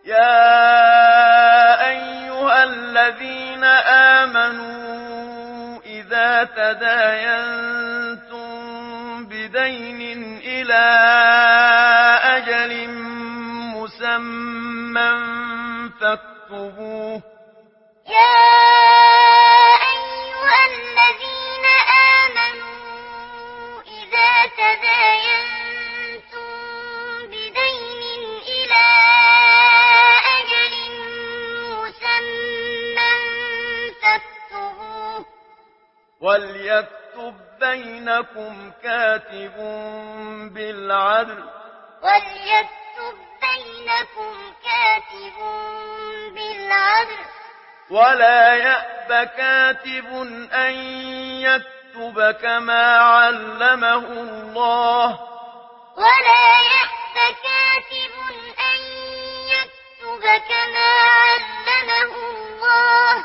يا أيها الذين آمنوا إذا تداينتم بدين إلى أجل مسمى فاكتبوه. يا أيها الذين آمنوا إذا تداينتم بدين إلى أجل مسمى فاكتبوه. وليكتب بينكم كاتب بالعدل. وليكتب بينكم كاتب بالعدل. ولا يأب كاتب أن يكتب كما علمه الله. ولا يأب كاتب أن يكتب كما علمه الله.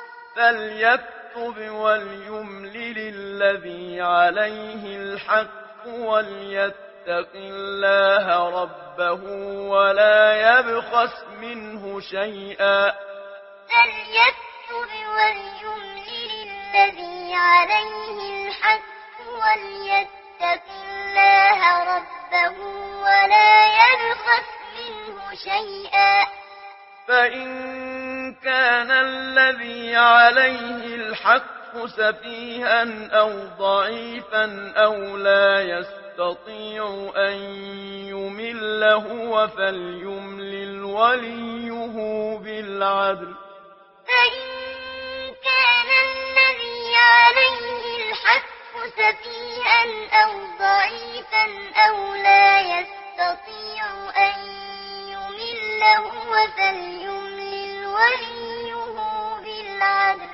فليكتب وليملل الذي عليه الحق وليتق الله ربه ولا يبخس منه شيئا. فليكتب وليملل الذي عليه الحق وليتق الله ربه ولا يبخس منه شيئا. فإن كان الذي عليه الحق سفيها أو ضعيفا أو لا يستطيع أن يمل هو فليملل وليه بالعدل. فإن كان الذي عليه الحق سفيها أو ضعيفا أو لا يستطيع أن يمل هو فليملل وليه بالعدل.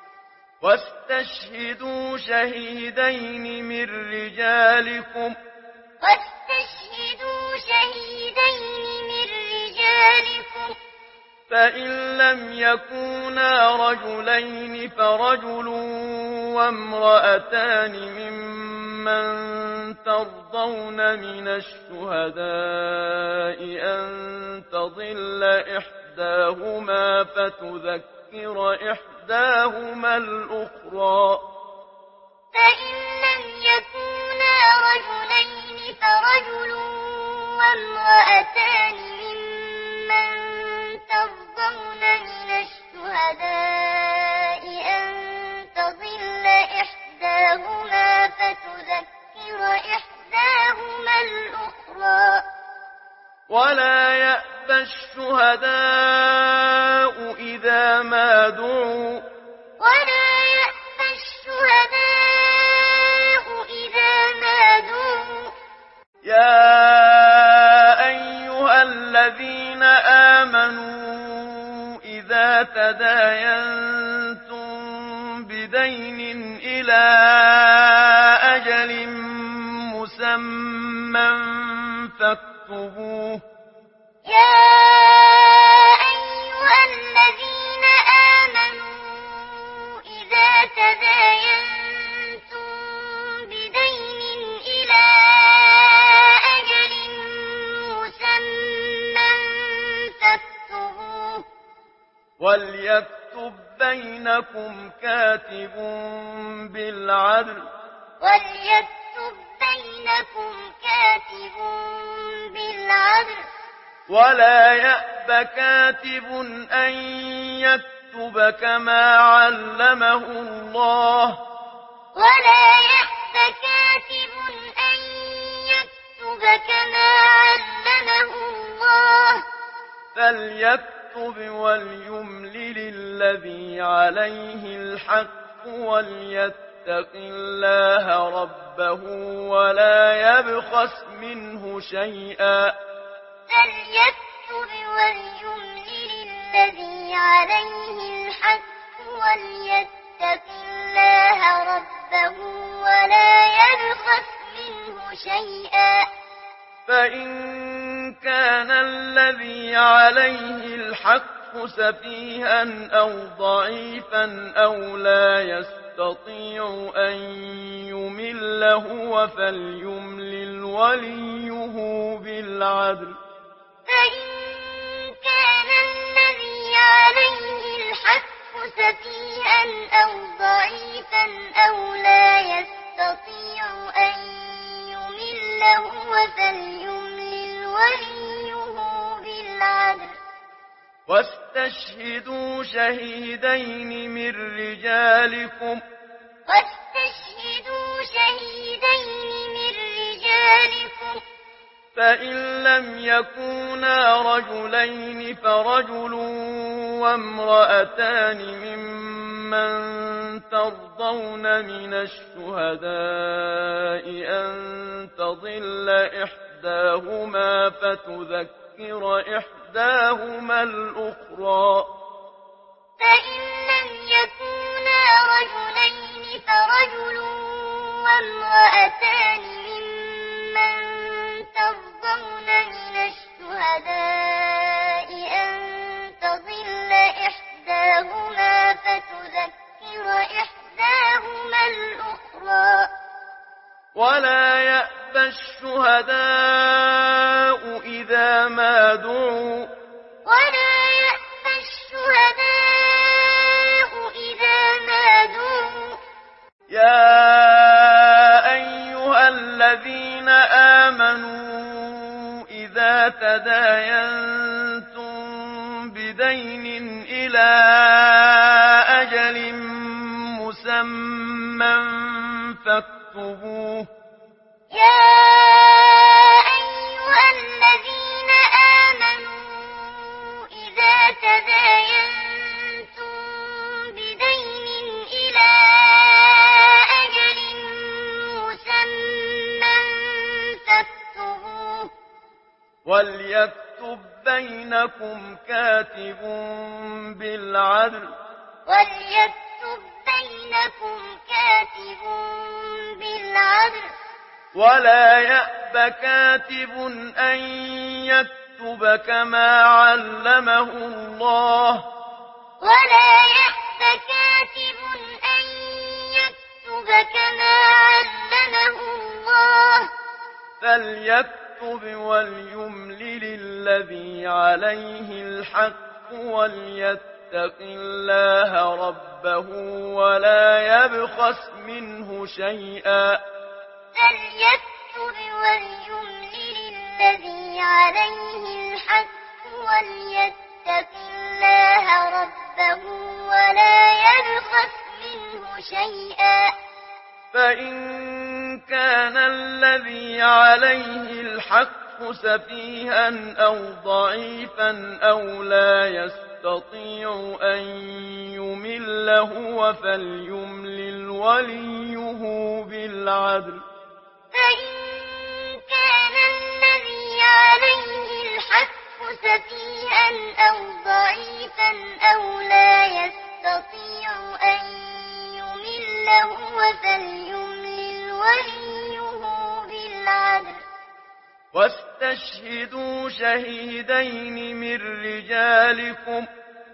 واستشهدوا شهيدين من رجالكم. واستشهدوا شهيدين من رجالكم. فإن لم يكونا رجلين فرجل وامرأتان ممن ترضون من الشهداء أن تضل إحداهما فتذكر إحداهما الأخرى. فإن لم يكونا رجلين فرجل وامرأتان ممن ترضون من الشهداء أن تضل إحداهما فتذكر إحداهما الأخرى. ولا يأبى الشهداء إذا ما دعوا. ولا يأبى الشهداء إذا ما دعوا. يا أيها الذين آمنوا إذا تداينتم بدين إلى أجل مسمى فاكتبوه. يا أيها الذين آمنوا إذا تداينتم بدين إلى أجل مسمى فاكتبوه. وليكتب بينكم كاتب بالعدل. وليكتب بينكم كاتب بالعدل. ولا يأب كاتب أن يكتب كما علمه الله. ولا يأب كاتب أن يكتب كما علمه الله. فليكتب وليملل الذي عليه الحق وليتق الله ربه ولا يبخس منه شيئا. فليكتب وليملل الذي عليه الحق وليتق الله ربه ولا يبخس منه شيئا. فإن كان الذي عليه الحق سفيها أو ضعيفا أو لا يستطيع أن يمل هو فليملل وليه بالعدل. فإن كان واستشهدوا شهيدين من رجالكم فإن لم يكونا رجلين فرجل وامرأتان ممن ترضون من الشهداء أن تضل إحداهما فتذكر إحداهما الأخرى فإن لم يكونا رجلين فرجل وامرأتان ممن ترضون من الشهداء أن تضل إحداهما فتذكر إحداهما الأخرى ولا يأبى الشهداء إذا ما دعوا يا أيها الذين آمنوا إذا تداينتم بدين إلى أجل مسمى فاكتبوه وليكتب بينكم كاتب بالعدل ولا يأب كاتب أن يكتب كما علمه الله فليكتب وليملل الذي عليه الحق وليتق الله ربه ولا يبخس منه شيئا فإن كان الذي عليه الحق سفيها أو ضعيفا أو لا يستطيع أن يمل هو فليملل وليه بالعدل واستشهدوا شهيدين من رجالكم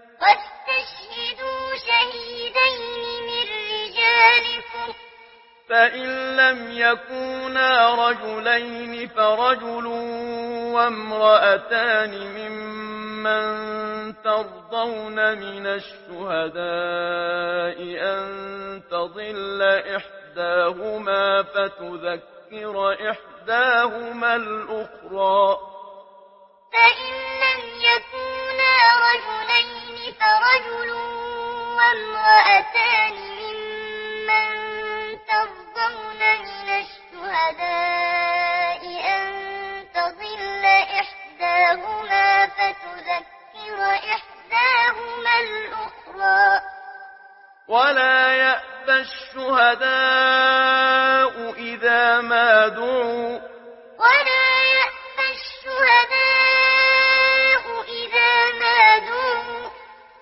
فإن لم يكونا رجلين فرجل وامرأتان ممن ترضون من الشهداء أن تضل إحداهما فتذكر إحداهما الأخرى ولا يأبى الشهداء إذا ما دعوا